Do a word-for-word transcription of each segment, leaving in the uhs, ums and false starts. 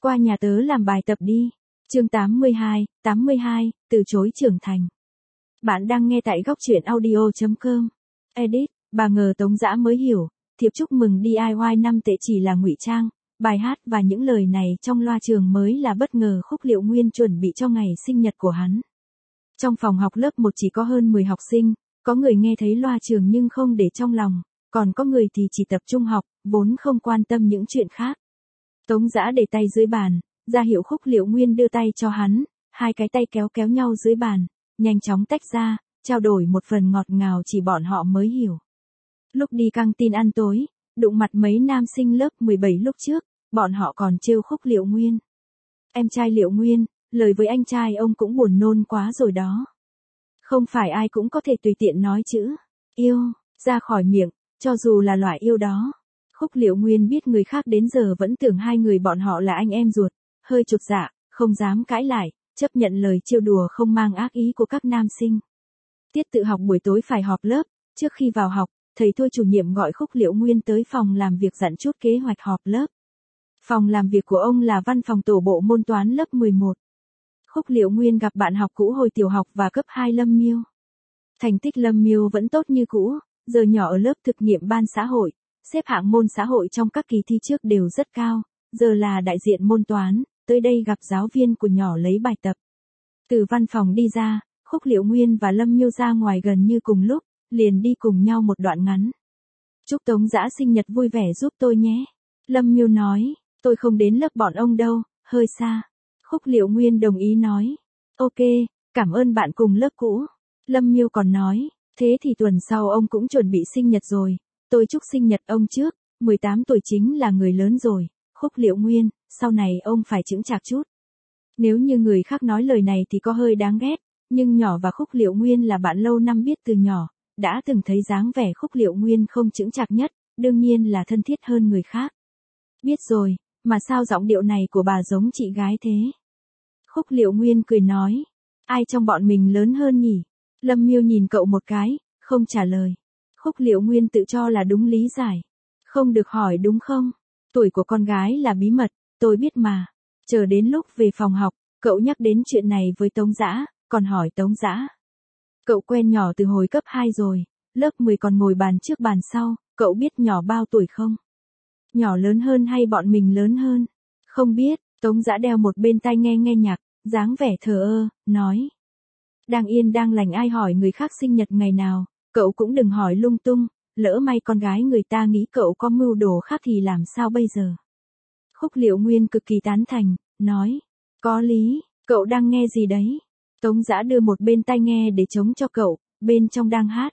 Qua nhà tớ làm bài tập đi. Chương tám mươi hai, tám mươi hai, từ chối trưởng thành. Bạn đang nghe tại góc truyện audio chấm com. Edit, bà ngờ Tống Dã mới hiểu, thiệp chúc mừng đê i i năm tệ chỉ là ngụy trang, bài hát và những lời này trong loa trường mới là bất ngờ khúc Liệu Nguyên chuẩn bị cho ngày sinh nhật của hắn. Trong phòng học lớp một chỉ có hơn mười học sinh, có người nghe thấy loa trường nhưng không để trong lòng, còn có người thì chỉ tập trung học, vốn không quan tâm những chuyện khác. Tống Dã để tay dưới bàn, ra hiệu khúc Liệu Nguyên đưa tay cho hắn, hai cái tay kéo kéo nhau dưới bàn, nhanh chóng tách ra, trao đổi một phần ngọt ngào chỉ bọn họ mới hiểu. Lúc đi căng tin ăn tối, đụng mặt mấy nam sinh lớp mười bảy lúc trước, bọn họ còn trêu khúc Liệu Nguyên. Em trai Liệu Nguyên, lời với anh trai ông cũng buồn nôn quá rồi đó. Không phải ai cũng có thể tùy tiện nói chữ yêu ra khỏi miệng, cho dù là loại yêu đó. Khúc Liệu Nguyên biết người khác đến giờ vẫn tưởng hai người bọn họ là anh em ruột, hơi chột dạ, không dám cãi lại, chấp nhận lời trêu đùa không mang ác ý của các nam sinh. Tiết tự học buổi tối phải họp lớp, trước khi vào học, thầy Thôi chủ nhiệm gọi Khúc Liệu Nguyên tới phòng làm việc dặn chút kế hoạch họp lớp. Phòng làm việc của ông là văn phòng tổ bộ môn toán lớp mười một. Khúc Liệu Nguyên gặp bạn học cũ hồi tiểu học và cấp hai Lâm Miêu. Thành tích Lâm Miêu vẫn tốt như cũ, giờ nhỏ ở lớp thực nghiệm ban xã hội, xếp hạng môn xã hội trong các kỳ thi trước đều rất cao, giờ là đại diện môn toán, tới đây gặp giáo viên của nhỏ lấy bài tập. Từ văn phòng đi ra, Khúc Liệu Nguyên và Lâm Miêu ra ngoài gần như cùng lúc, liền đi cùng nhau một đoạn ngắn. Chúc Tống Dã sinh nhật vui vẻ giúp tôi nhé. Lâm Miêu nói, tôi không đến lớp bọn ông đâu, hơi xa. Khúc Liệu Nguyên đồng ý nói, ok, cảm ơn bạn cùng lớp cũ. Lâm Miêu còn nói, thế thì tuần sau ông cũng chuẩn bị sinh nhật rồi, tôi chúc sinh nhật ông trước, mười tám tuổi chính là người lớn rồi. Khúc Liệu Nguyên, sau này ông phải chững chạc chút. Nếu như người khác nói lời này thì có hơi đáng ghét, nhưng nhỏ và Khúc Liệu Nguyên là bạn lâu năm biết từ nhỏ, đã từng thấy dáng vẻ Khúc Liệu Nguyên không chững chạc nhất, đương nhiên là thân thiết hơn người khác. Biết rồi, mà sao giọng điệu này của bà giống chị gái thế? Khúc Liệu Nguyên cười nói, ai trong bọn mình lớn hơn nhỉ? Lâm Miêu nhìn cậu một cái, không trả lời. Khúc Liệu Nguyên tự cho là đúng lý giải. Không được hỏi đúng không? Tuổi của con gái là bí mật, tôi biết mà. Chờ đến lúc về phòng học, cậu nhắc đến chuyện này với Tống Dã, còn hỏi Tống Dã. Cậu quen nhỏ từ hồi cấp hai rồi, lớp mười còn ngồi bàn trước bàn sau, cậu biết nhỏ bao tuổi không? Nhỏ lớn hơn hay bọn mình lớn hơn? Không biết, Tống Dã đeo một bên tai nghe nghe nhạc, dáng vẻ thờ ơ, nói. Đang yên đang lành ai hỏi người khác sinh nhật ngày nào, cậu cũng đừng hỏi lung tung, lỡ may con gái người ta nghĩ cậu có mưu đồ khác thì làm sao bây giờ? Khúc Liệu Nguyên cực kỳ tán thành, nói, có lý, cậu đang nghe gì đấy? Tống Dã đưa một bên tai nghe để chống cho cậu, bên trong đang hát.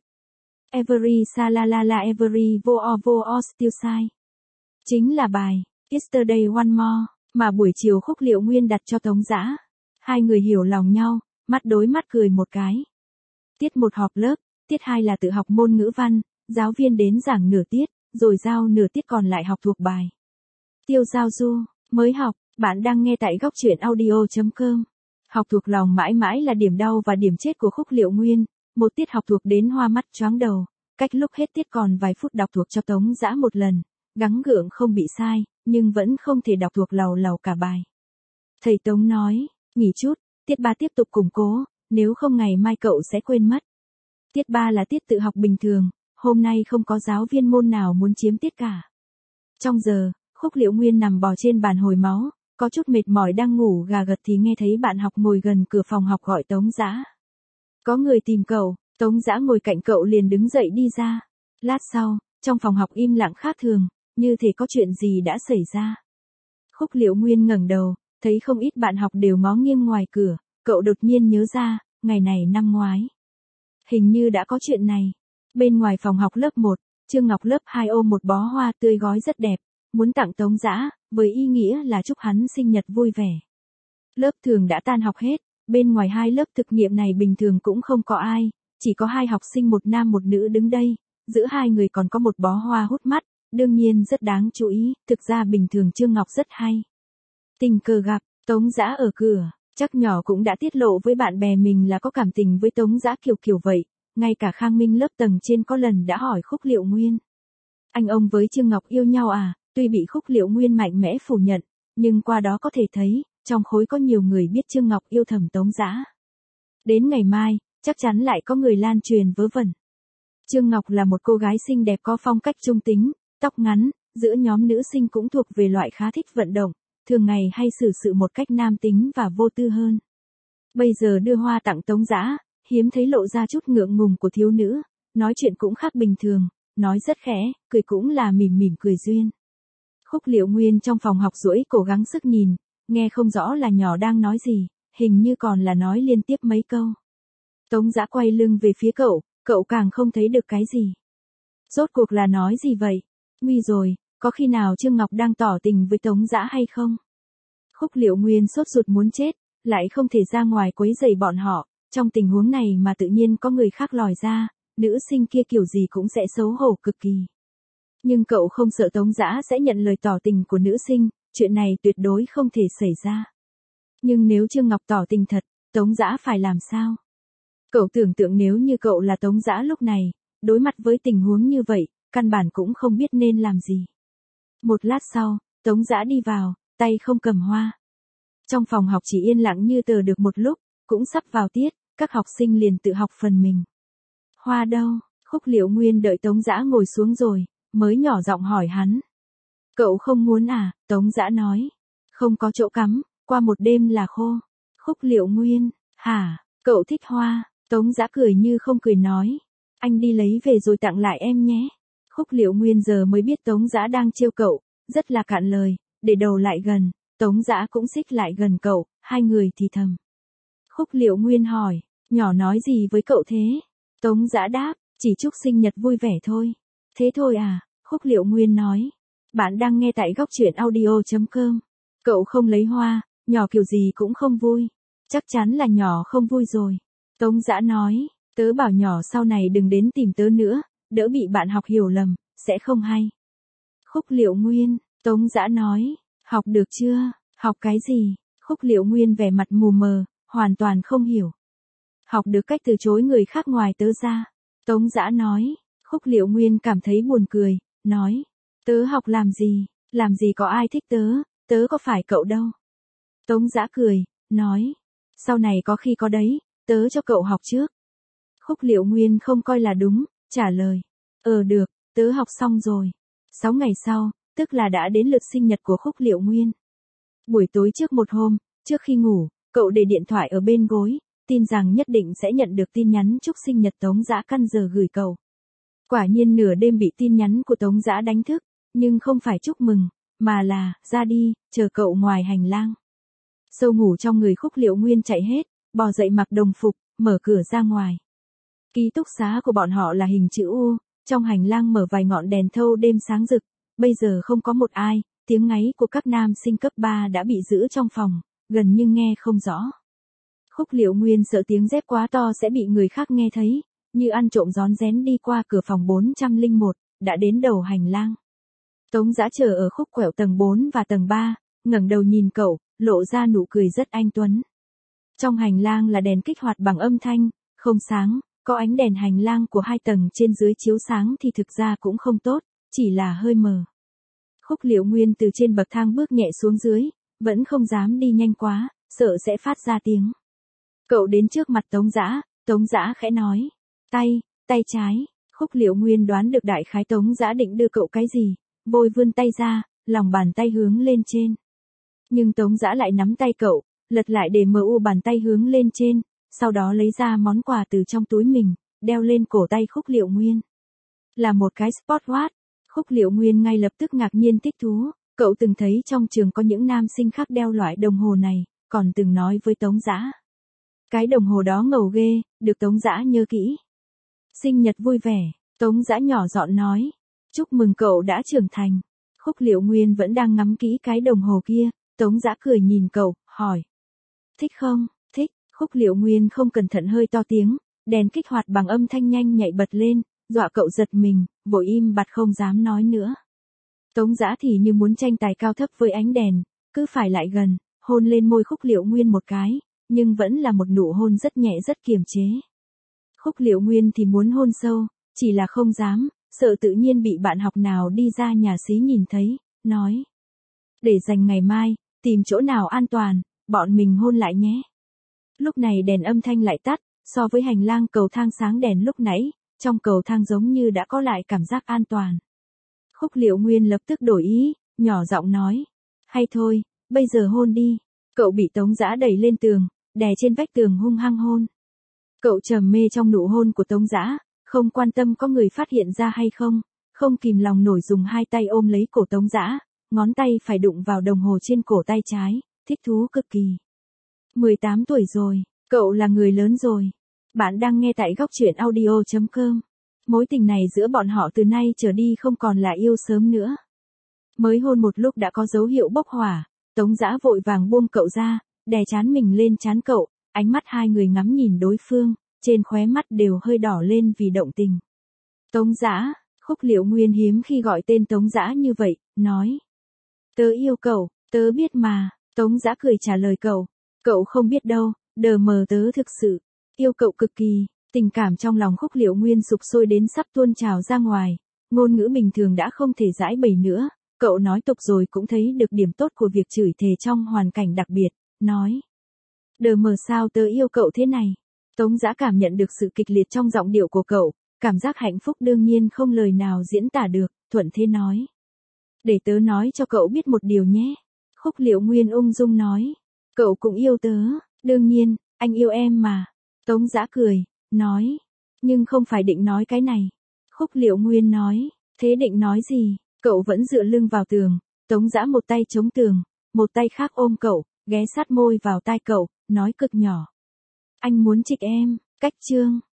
Every sa la la la every vo o vo o still sai. Chính là bài, Yesterday One More, mà buổi chiều Khúc Liệu Nguyên đặt cho Tống Dã. Hai người hiểu lòng nhau, mắt đối mắt cười một cái. Tiết một họp lớp, tiết hai là tự học môn ngữ văn, giáo viên đến giảng nửa tiết, rồi giao nửa tiết còn lại học thuộc bài. Tiêu Giao Du, mới học, bạn đang nghe tại góc truyện audio chấm com. Học thuộc lòng mãi mãi là điểm đau và điểm chết của Khúc Liệu Nguyên, một tiết học thuộc đến hoa mắt choáng đầu, cách lúc hết tiết còn vài phút đọc thuộc cho Tống Dã một lần, gắng gượng không bị sai, nhưng vẫn không thể đọc thuộc lầu lầu cả bài. Thầy Tống nói, nghỉ chút, tiết ba tiếp tục củng cố, nếu không ngày mai cậu sẽ quên mất. Tiết ba là tiết tự học bình thường, hôm nay không có giáo viên môn nào muốn chiếm tiết cả. Trong giờ, Khúc Liệu Nguyên nằm bò trên bàn hồi máu, có chút mệt mỏi đang ngủ gà gật thì nghe thấy bạn học ngồi gần cửa phòng học gọi Tống Dã. Có người tìm cậu, Tống Dã ngồi cạnh cậu liền đứng dậy đi ra. Lát sau, trong phòng học im lặng khác thường, như thể có chuyện gì đã xảy ra. Khúc Liệu Nguyên ngẩng đầu, thấy không ít bạn học đều ngó nghiêng ngoài cửa, cậu đột nhiên nhớ ra, ngày này năm ngoái. Hình như đã có chuyện này. Bên ngoài phòng học lớp một, Trương Ngọc lớp hai ôm một bó hoa tươi gói rất đẹp, muốn tặng Tống Dã, với ý nghĩa là chúc hắn sinh nhật vui vẻ. Lớp thường đã tan học hết, bên ngoài hai lớp thực nghiệm này bình thường cũng không có ai, chỉ có hai học sinh một nam một nữ đứng đây, giữa hai người còn có một bó hoa hút mắt, đương nhiên rất đáng chú ý, thực ra bình thường Trương Ngọc rất hay. Tình cờ gặp, Tống Dã ở cửa, chắc nhỏ cũng đã tiết lộ với bạn bè mình là có cảm tình với Tống Dã kiểu kiểu vậy, ngay cả Khang Minh lớp tầng trên có lần đã hỏi Khúc Liệu Nguyên. Anh ông với Trương Ngọc yêu nhau à, tuy bị Khúc Liệu Nguyên mạnh mẽ phủ nhận, nhưng qua đó có thể thấy, trong khối có nhiều người biết Trương Ngọc yêu thầm Tống Dã. Đến ngày mai, chắc chắn lại có người lan truyền vớ vẩn. Trương Ngọc là một cô gái xinh đẹp có phong cách trung tính, tóc ngắn, giữa nhóm nữ sinh cũng thuộc về loại khá thích vận động, thường ngày hay xử sự một cách nam tính và vô tư hơn. Bây giờ đưa hoa tặng Tống Dã, hiếm thấy lộ ra chút ngượng ngùng của thiếu nữ, nói chuyện cũng khác bình thường, nói rất khẽ, cười cũng là mỉm mỉm cười duyên. Khúc Liệu Nguyên trong phòng học duỗi cố gắng sức nhìn, nghe không rõ là nhỏ đang nói gì, hình như còn là nói liên tiếp mấy câu. Tống Dã quay lưng về phía cậu, cậu càng không thấy được cái gì. Rốt cuộc là nói gì vậy? Nguy rồi, có khi nào Trương Ngọc đang tỏ tình với Tống Dã hay không? Khúc Liệu Nguyên sốt ruột muốn chết, lại không thể ra ngoài quấy rầy bọn họ, trong tình huống này mà tự nhiên có người khác lòi ra, nữ sinh kia kiểu gì cũng sẽ xấu hổ cực kỳ. Nhưng cậu không sợ Tống Dã sẽ nhận lời tỏ tình của nữ sinh, chuyện này tuyệt đối không thể xảy ra. Nhưng nếu Trương Ngọc tỏ tình thật, Tống Dã phải làm sao? Cậu tưởng tượng nếu như cậu là Tống Dã lúc này, đối mặt với tình huống như vậy, căn bản cũng không biết nên làm gì. Một lát sau, Tống Dã đi vào, tay không cầm hoa. Trong phòng học chỉ yên lặng như tờ được một lúc, cũng sắp vào tiết, các học sinh liền tự học phần mình. Hoa đâu? Khúc Liệu Nguyên đợi Tống Dã ngồi xuống rồi, mới nhỏ giọng hỏi hắn. Cậu không muốn à? Tống Dã nói. Không có chỗ cắm, qua một đêm là khô. Khúc Liệu Nguyên, hả? Cậu thích hoa? Tống Dã cười như không cười nói. Anh đi lấy về rồi tặng lại em nhé. Khúc Liệu Nguyên giờ mới biết Tống Dã đang trêu cậu, rất là cạn lời, để đầu lại gần, Tống Dã cũng xích lại gần cậu, hai người thì thầm. Khúc Liệu Nguyên hỏi, nhỏ nói gì với cậu thế? Tống Dã đáp, chỉ chúc sinh nhật vui vẻ thôi. Thế thôi à? Khúc Liệu Nguyên nói. Bạn đang nghe tại góc truyện audio chấm com. Cậu không lấy hoa, nhỏ kiểu gì cũng không vui. Chắc chắn là nhỏ không vui rồi. Tống Dã nói, tớ bảo nhỏ sau này đừng đến tìm tớ nữa, đỡ bị bạn học hiểu lầm, sẽ không hay. Khúc Liệu Nguyên, Tống Dã nói, học được chưa? Học cái gì? Khúc Liệu Nguyên vẻ mặt mù mờ, hoàn toàn không hiểu. Học được cách từ chối người khác ngoài tớ ra. Tống Dã nói, Khúc Liệu Nguyên cảm thấy buồn cười, nói, tớ học làm gì, làm gì có ai thích tớ, tớ có phải cậu đâu. Tống Dã cười, nói, sau này có khi có đấy, tớ cho cậu học trước. Khúc Liệu Nguyên không coi là đúng, trả lời, ờ được, tớ học xong rồi. Sáu ngày sau, tức là đã đến lượt sinh nhật của Khúc Liệu Nguyên. Buổi tối trước một hôm, trước khi ngủ, cậu để điện thoại ở bên gối, tin rằng nhất định sẽ nhận được tin nhắn chúc sinh nhật Tống Dã căn giờ gửi cậu. Quả nhiên nửa đêm bị tin nhắn của Tống Dã đánh thức, nhưng không phải chúc mừng, mà là, ra đi, chờ cậu ngoài hành lang. Sâu ngủ trong người Khúc Liệu Nguyên chạy hết, bò dậy mặc đồng phục, mở cửa ra ngoài. Ký túc xá của bọn họ là hình chữ U, trong hành lang mở vài ngọn đèn thâu đêm sáng rực, bây giờ không có một ai, tiếng ngáy của các nam sinh cấp ba đã bị giữ trong phòng, gần như nghe không rõ. Khúc Liệu Nguyên sợ tiếng dép quá to sẽ bị người khác nghe thấy, như ăn trộm rón rén đi qua cửa phòng bốn trăm lẻ một, đã đến đầu hành lang. Tống Dã chờ ở khúc quẹo tầng bốn và tầng ba, ngẩng đầu nhìn cậu, lộ ra nụ cười rất anh tuấn. Trong hành lang là đèn kích hoạt bằng âm thanh, không sáng, có ánh đèn hành lang của hai tầng trên dưới chiếu sáng thì thực ra cũng không tốt, chỉ là hơi mờ. Khúc Liệu Nguyên từ trên bậc thang bước nhẹ xuống dưới, vẫn không dám đi nhanh quá, sợ sẽ phát ra tiếng. Cậu đến trước mặt Tống Dã, Tống Dã khẽ nói, tay, tay trái. Khúc Liệu Nguyên đoán được đại khái Tống Dã định đưa cậu cái gì, vội vươn tay ra, lòng bàn tay hướng lên trên. Nhưng Tống Dã lại nắm tay cậu, lật lại để mờ u bàn tay hướng lên trên, sau đó lấy ra món quà từ trong túi mình, đeo lên cổ tay Khúc Liệu Nguyên. Là một cái smartwatch. Khúc Liệu Nguyên ngay lập tức ngạc nhiên thích thú, cậu từng thấy trong trường có những nam sinh khác đeo loại đồng hồ này, còn từng nói với Tống Dã. Cái đồng hồ đó ngầu ghê, được Tống Dã nhớ kỹ. Sinh nhật vui vẻ, Tống Dã nhỏ giọng nói. Chúc mừng cậu đã trưởng thành. Khúc Liệu Nguyên vẫn đang ngắm kỹ cái đồng hồ kia, Tống Dã cười nhìn cậu, hỏi. Thích không? Thích. Khúc Liệu Nguyên không cẩn thận hơi to tiếng, đèn kích hoạt bằng âm thanh nhanh nhạy bật lên, dọa cậu giật mình, vội im bặt không dám nói nữa. Tống Dã thì như muốn tranh tài cao thấp với ánh đèn, cứ phải lại gần, hôn lên môi Khúc Liệu Nguyên một cái, nhưng vẫn là một nụ hôn rất nhẹ rất kiềm chế. Khúc Liệu Nguyên thì muốn hôn sâu, chỉ là không dám, sợ tự nhiên bị bạn học nào đi ra nhà xí nhìn thấy, nói. Để dành ngày mai, tìm chỗ nào an toàn, bọn mình hôn lại nhé. Lúc này đèn âm thanh lại tắt, so với hành lang cầu thang sáng đèn lúc nãy, trong cầu thang giống như đã có lại cảm giác an toàn. Khúc Liệu Nguyên lập tức đổi ý, nhỏ giọng nói. Hay thôi, bây giờ hôn đi. Cậu bị Tống Dã đẩy lên tường, đè trên vách tường hung hăng hôn. Cậu trầm mê trong nụ hôn của Tống Dã, không quan tâm có người phát hiện ra hay không, không kìm lòng nổi dùng hai tay ôm lấy cổ Tống Dã, ngón tay phải đụng vào đồng hồ trên cổ tay trái, thích thú cực kỳ. mười tám tuổi rồi, cậu là người lớn rồi. Bạn đang nghe tại góc truyện audio chấm com. Mối tình này giữa bọn họ từ nay trở đi không còn là yêu sớm nữa. Mới hôn một lúc đã có dấu hiệu bốc hỏa, Tống Dã vội vàng buông cậu ra, đè trán mình lên trán cậu, ánh mắt hai người ngắm nhìn đối phương, trên khóe mắt đều hơi đỏ lên vì động tình. Tống Dã, Khúc Liệu Nguyên hiếm khi gọi tên Tống Dã như vậy, nói. Tớ yêu cậu, tớ biết mà, Tống Dã cười trả lời cậu. Cậu không biết đâu, đờ mờ tớ thực sự, yêu cậu cực kỳ. Tình cảm trong lòng Khúc Liệu Nguyên sục sôi đến sắp tuôn trào ra ngoài, ngôn ngữ bình thường đã không thể giãi bày nữa, cậu nói tục rồi cũng thấy được điểm tốt của việc chửi thề trong hoàn cảnh đặc biệt, nói. Đờ mờ sao tớ yêu cậu thế này? Tống Dã cảm nhận được sự kịch liệt trong giọng điệu của cậu, cảm giác hạnh phúc đương nhiên không lời nào diễn tả được, thuận thế nói. Để tớ nói cho cậu biết một điều nhé. Khúc Liệu Nguyên ung dung nói. Cậu cũng yêu tớ, đương nhiên, anh yêu em mà. Tống Dã cười, nói. Nhưng không phải định nói cái này. Khúc Liệu Nguyên nói. Thế định nói gì? Cậu vẫn dựa lưng vào tường, Tống Dã một tay chống tường, một tay khác ôm cậu, ghé sát môi vào tai cậu, nói cực nhỏ. Anh muốn trịch em, cách chương.